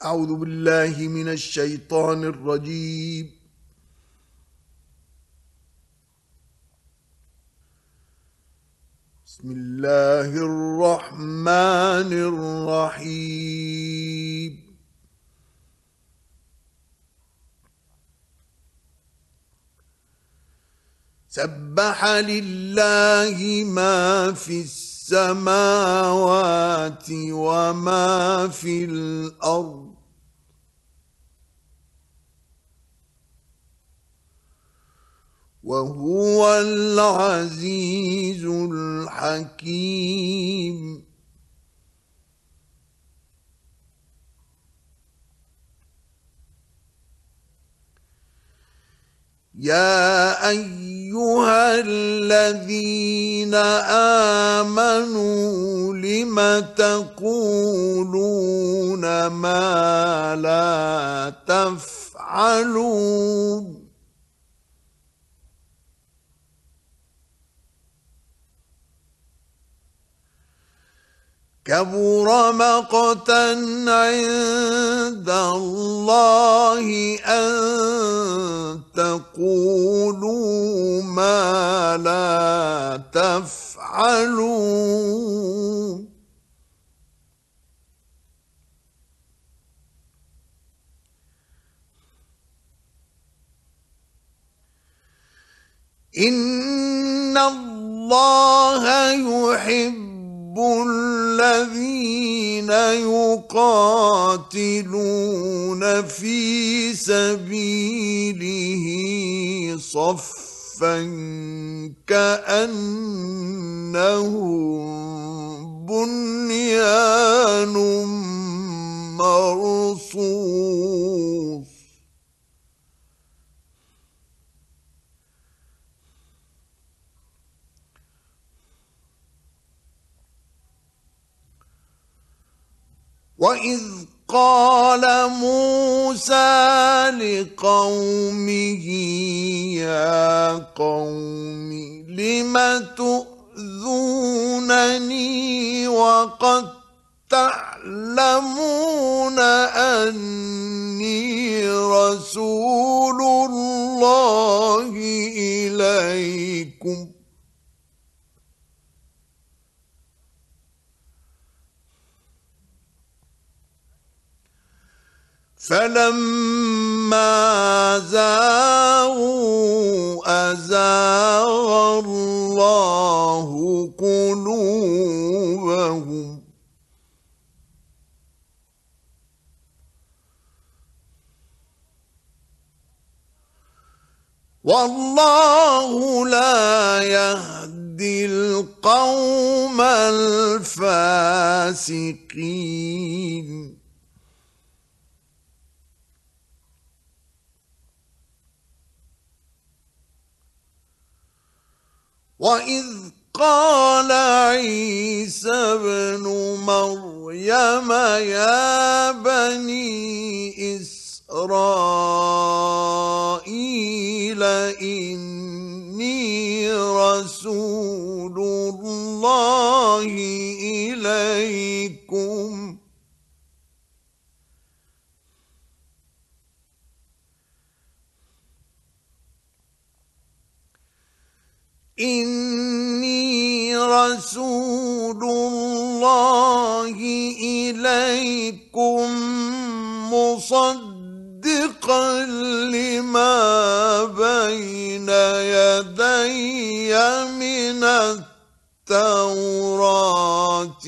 أعوذ بالله من الشيطان الرجيم. بسم الله الرحمن الرحيم. سبح لله ما في السماوات وما في الأرض وهو العزيز الحكيم. يا أيها الذين آمنوا لم تقولون ما لا تفعلون كبر مقتا عند الله أن تقولوا ما لا تفعلون إن الله يحب الذين يقاتلون في سبيله صفا كأنهم بنيان مرصوص. وإذ قال موسى لقومه يا قوم لم تؤذونني وقد تعلمون أني رسول الله إليكم فلما زاغوا أزاغ الله قلوبهم والله لا يهدي القوم الفاسقين. وإذ قال عيسى ابن مريم يا بني إسرائيل إني رسول الله إليكم إني رسول الله إليكم مصدقا لما بين يدي من التوراة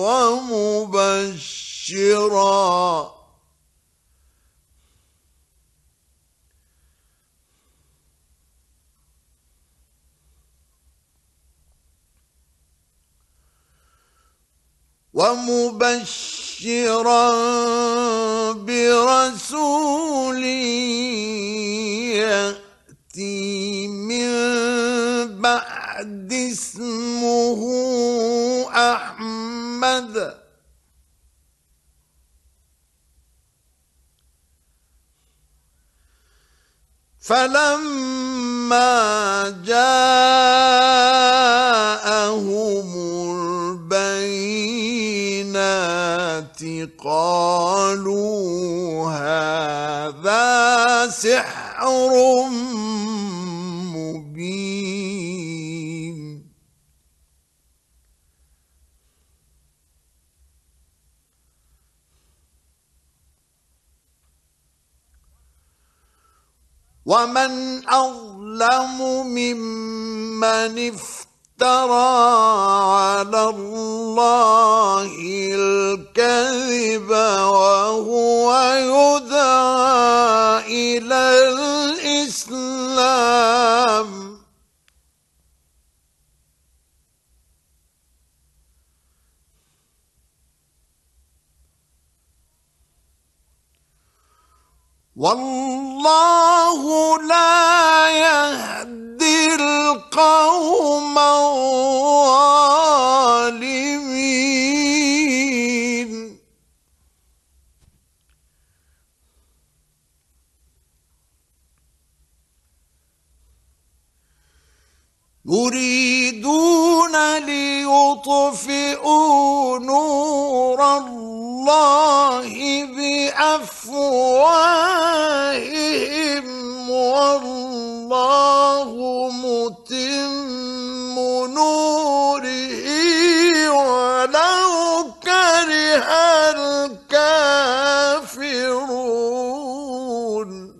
ومبشرا برسول يأتي من بعد اسمه أحمد فلما جاءهم البينات قالوا لسحر مبين ومن أظلم ممن افترى على الله الكذب وهو يدعى إلى الإسلام والله لا يهدي القوم الظالمين يريدون ليطفئوا نور الله بأفواههم والله متم نوره ولو كره الكافرون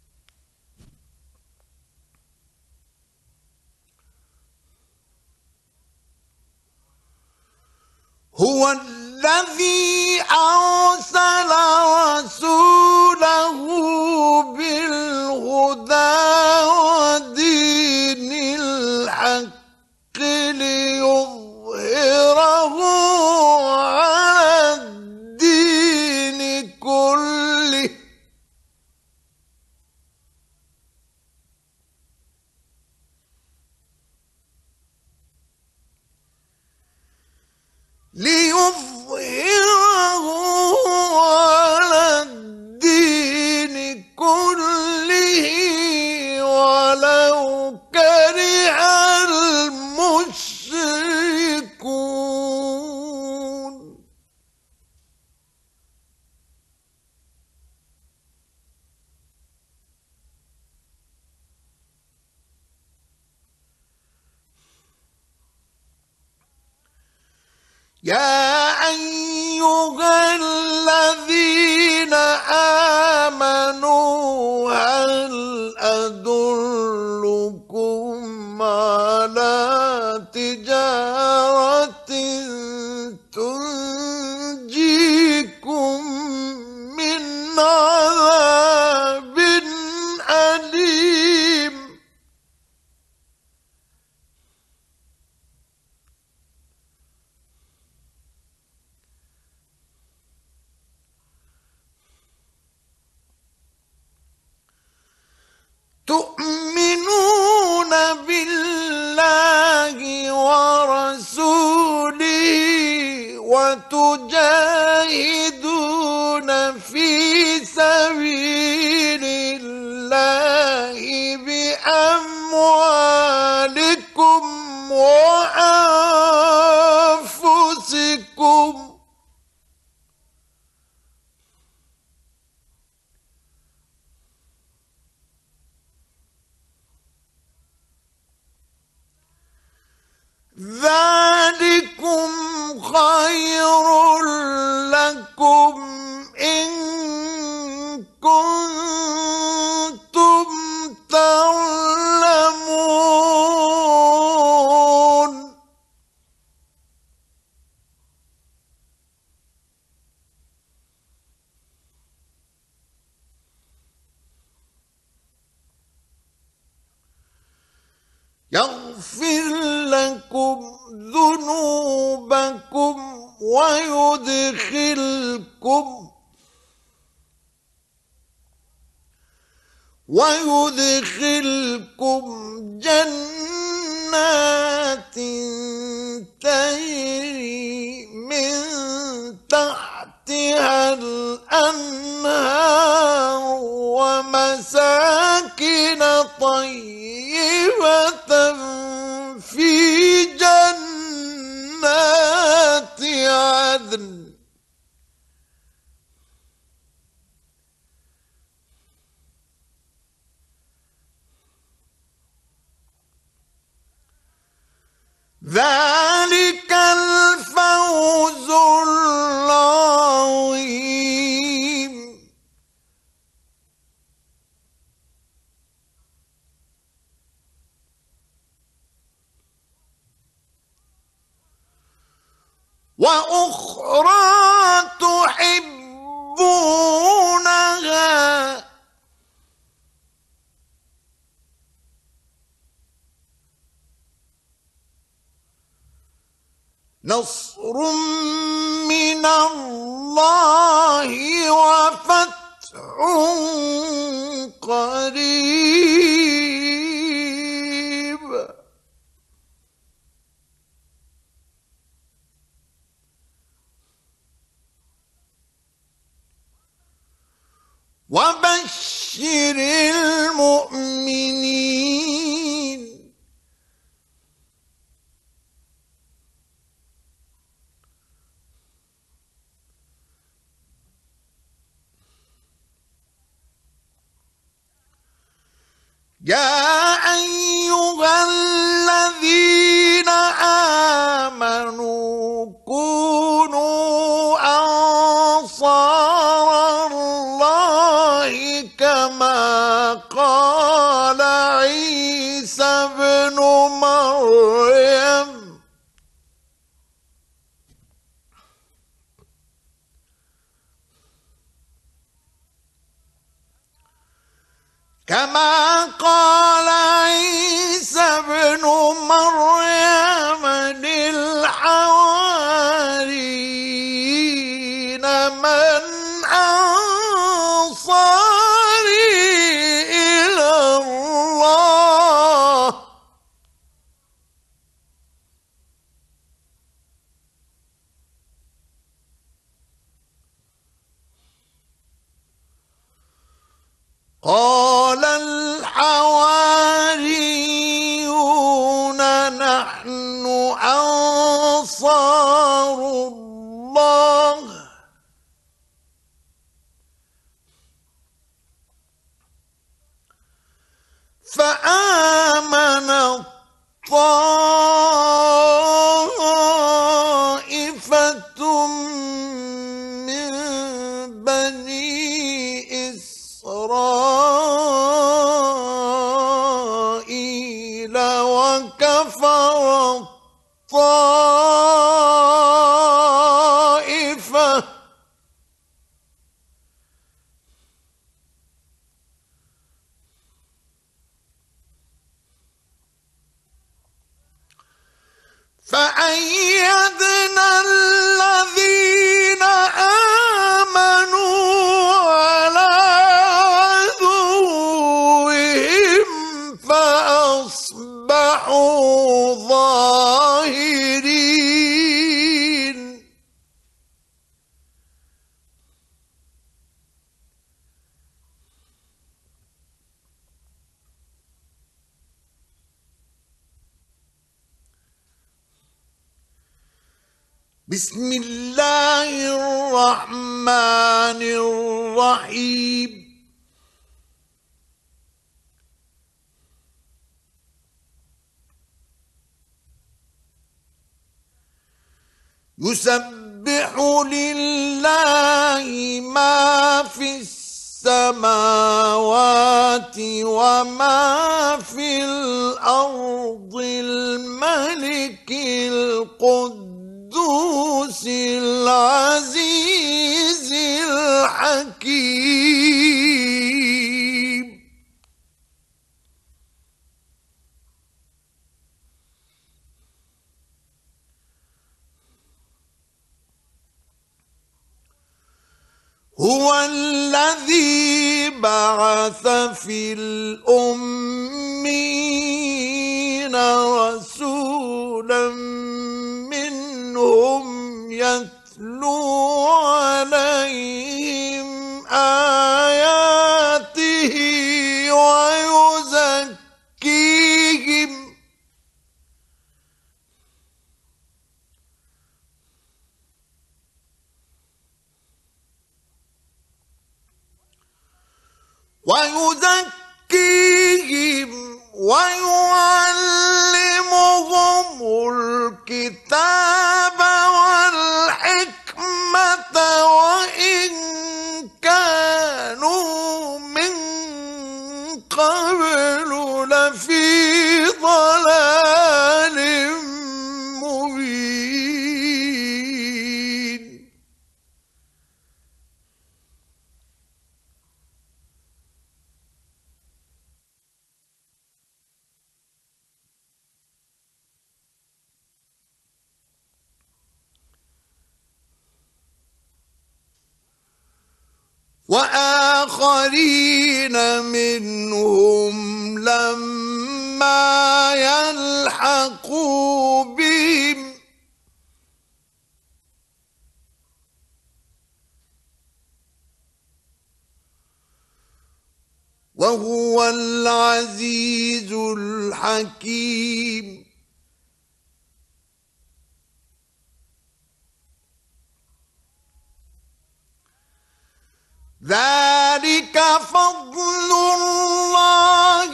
هو الذي أرسل رسوله بالهدى ودين الحق ليظهره على الدين كله على الدين كله ولو كره المشركون يا أيها الذين آمنوا هل أدلكم على تجارة تنجيكم من عذاب أليم تؤمنون بالله ورسوله وتجاهدون في سبيل الله بأموالكم وأنفسكم ذلكم خير لكم إن كنتم تعلمون يغفر لكم ذنوبكم ويدخلكم جنات تجري من تحتها الأنهار ومساكن طيبة في جنات عدن ذلك الفوز العظيم. وأخرى تحبونها نصر من الله وفتح قريب. وبشر المؤمنين يا أيها الذين آمنوا كونوا أنصار الله كما قال عيسى ابن مريم كما قال عيسى ابن مريم للحواريين من أنصاري إلى الله قال الحواريون نحن أنصار الله فآمن طائفة من بني إسرائيل وكفر الطائفة فأيدنا الذين آمنوا على عدوهم فأصبحوا ظاهرين. بسم الله الرحمن الرحيم. يسبح لله ما في السماوات وما في الأرض الملك القدوس العزيز الحكيم. هو الذي بعث في الأمين رسولا منهم يتلو عليهم آياته ويزكيهم ويعلمهم الكتاب والحكمة وإن كانوا من قبل لفي ضلال مبين. وآخرين منهم لما يلحقوا بهم وهو العزيز الحكيم. ذلك فضل الله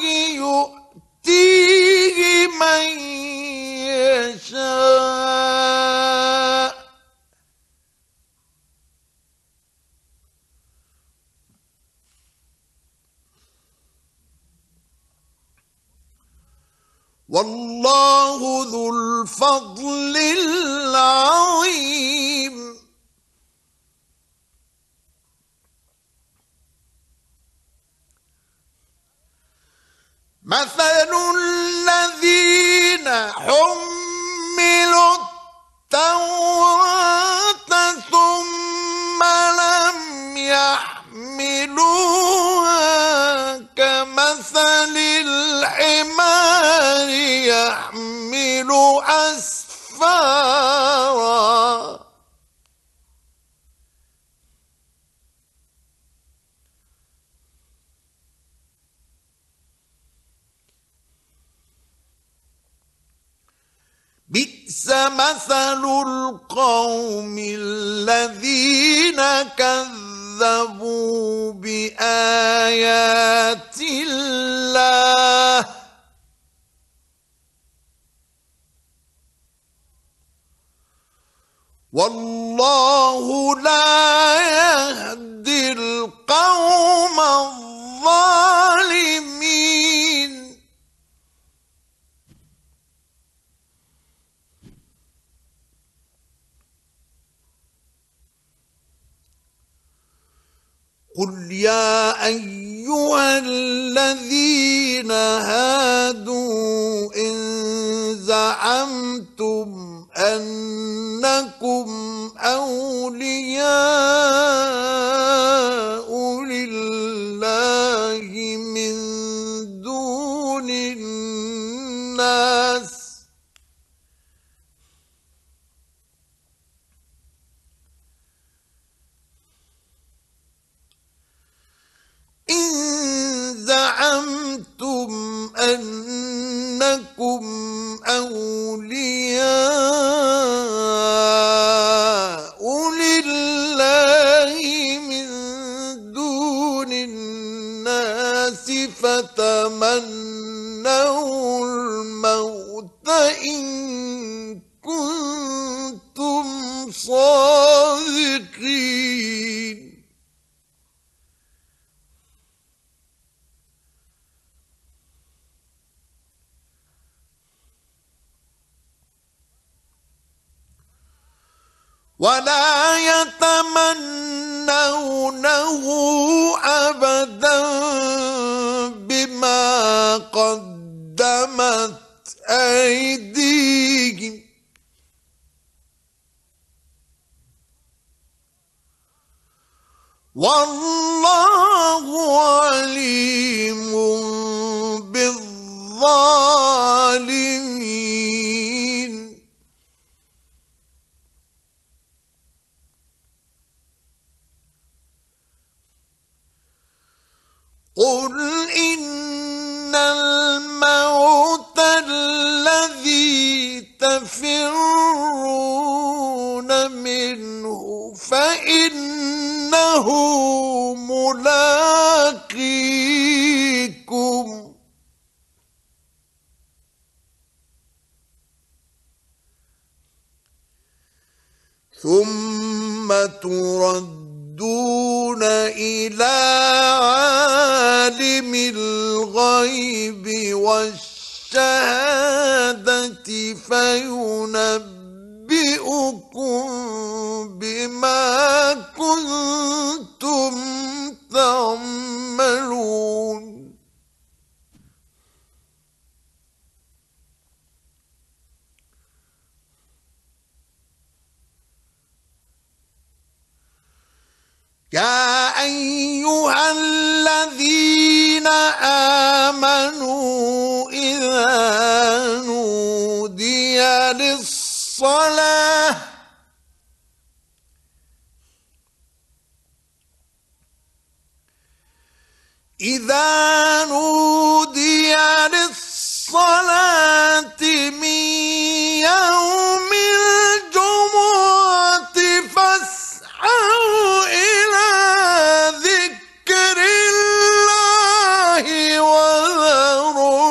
يؤتيه من يشاء والله ذو الفضل العظيم. مثل الذين حملوا التوراة ثم لم يحملوها كمثل الحمار يحمل أسفارا بئس مثل القوم الذين كذبوا بآيات الله والله لا يهدي القوم الظالمين. قل يا أيها الذين هادوا إن زعمتم أنكم أولياء لله من دون الناس إن زعمتم أنكم أولياء لله من دون الناس فتمنوا الموت إن كنتم صادقين. ولا يتمنونه أبدا بما قدمت أيديهم والله عليم بالظالمين. قل إن الموت الذي تفرون منه فإنه ملاقيكم ثم تردون إلى عالم الغيب والشهادة فينبئكم بما كنتم تعملون يا أيها الذين آمنوا إذا نودي للصلاة من يوم الجمعة فاسعوا إلى ذكر الله وذروا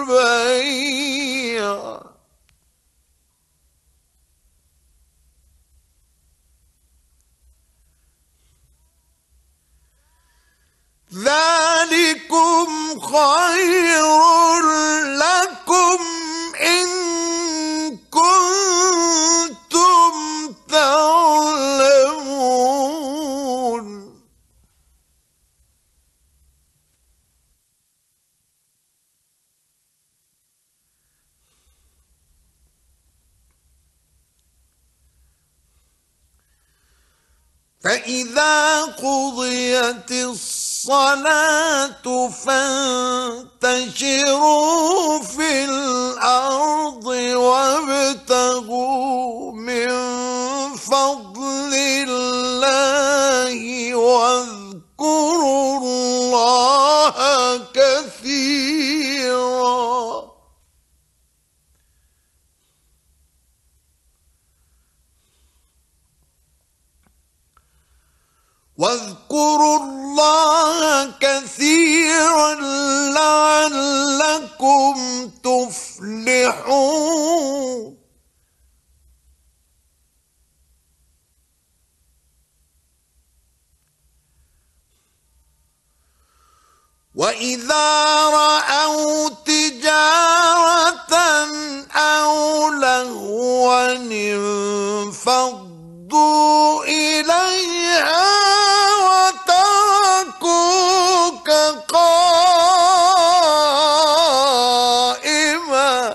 البيع ذلكم خير لكم إن كنتم تعلمون فإذا قضيت الصلاة فانتشروا في الأرض وابتغوا من فضل الله واذكروا الله كثيرا لعلكم تفلحون وإذا رأوا تجارة أو لهوا انفضوا إليها وتركوك قائما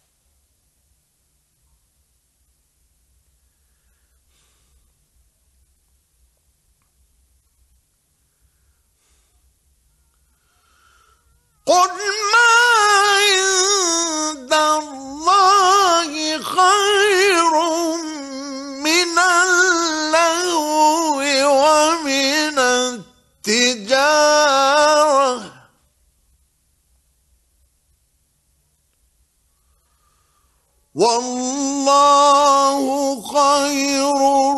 قل ما عند الله خير من اللهو ومن التجارة والله خير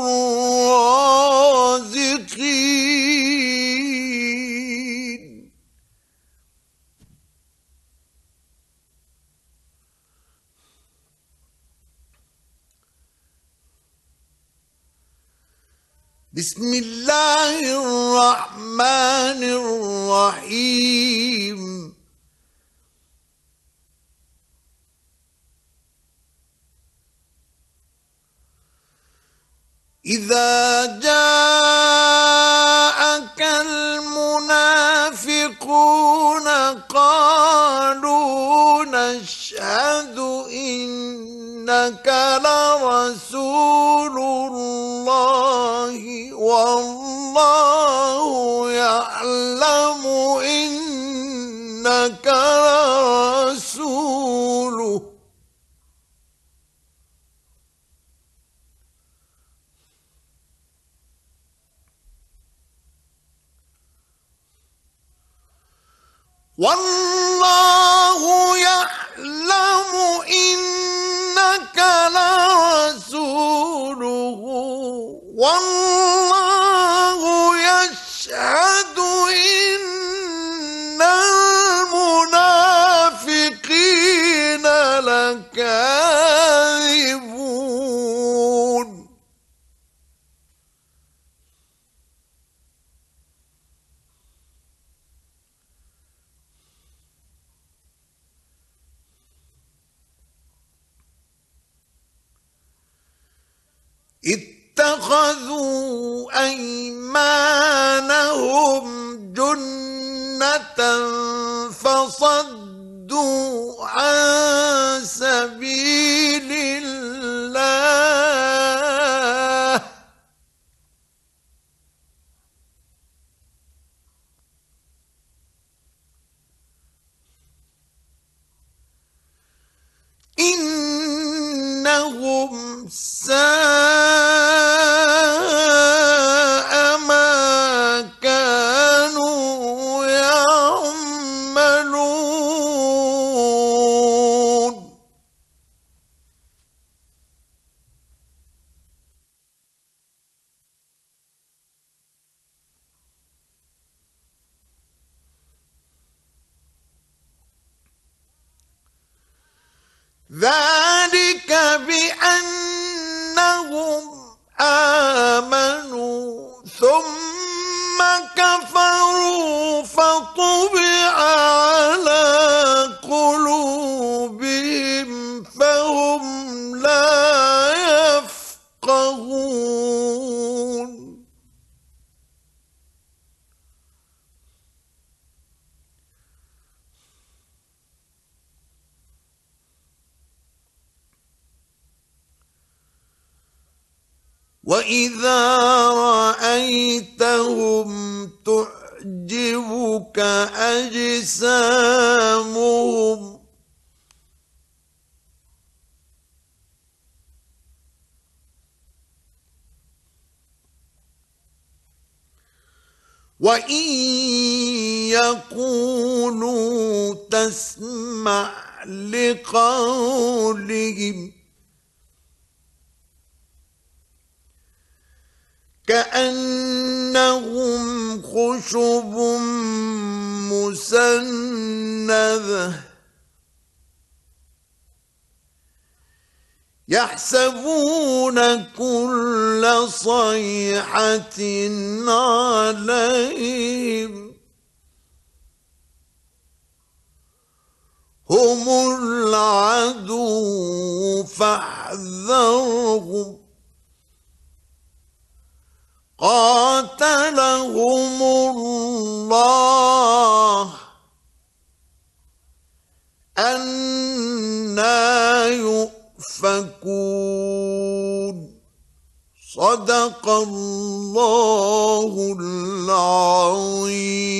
الرازقين بسم الله الرحمن الرحيم إذا جاءك المنافقون قالوا نشهد إنك لرسول الله والله يعلم إنك لرسوله والله يعلم إنك لرسوله والله يشهد إن المنافقين لكاذبون اتخذوا أيمانهم جنة فصدوا عن سبيل الله إنهم ساء ما كانوا يعملون ذلك بأنهم آمنوا ثم كفروا فطبع على قلوبهم فهم لا يفقهون وإذا رأيتهم تعجبك أجسامهم وإن يقولوا تسمع لقولهم كأنهم خشب مسندة يحسبون كل صيحة عليهم هم العدو فاحذرهم قاتلهم الله أنى يؤفكون صدق الله العظيم.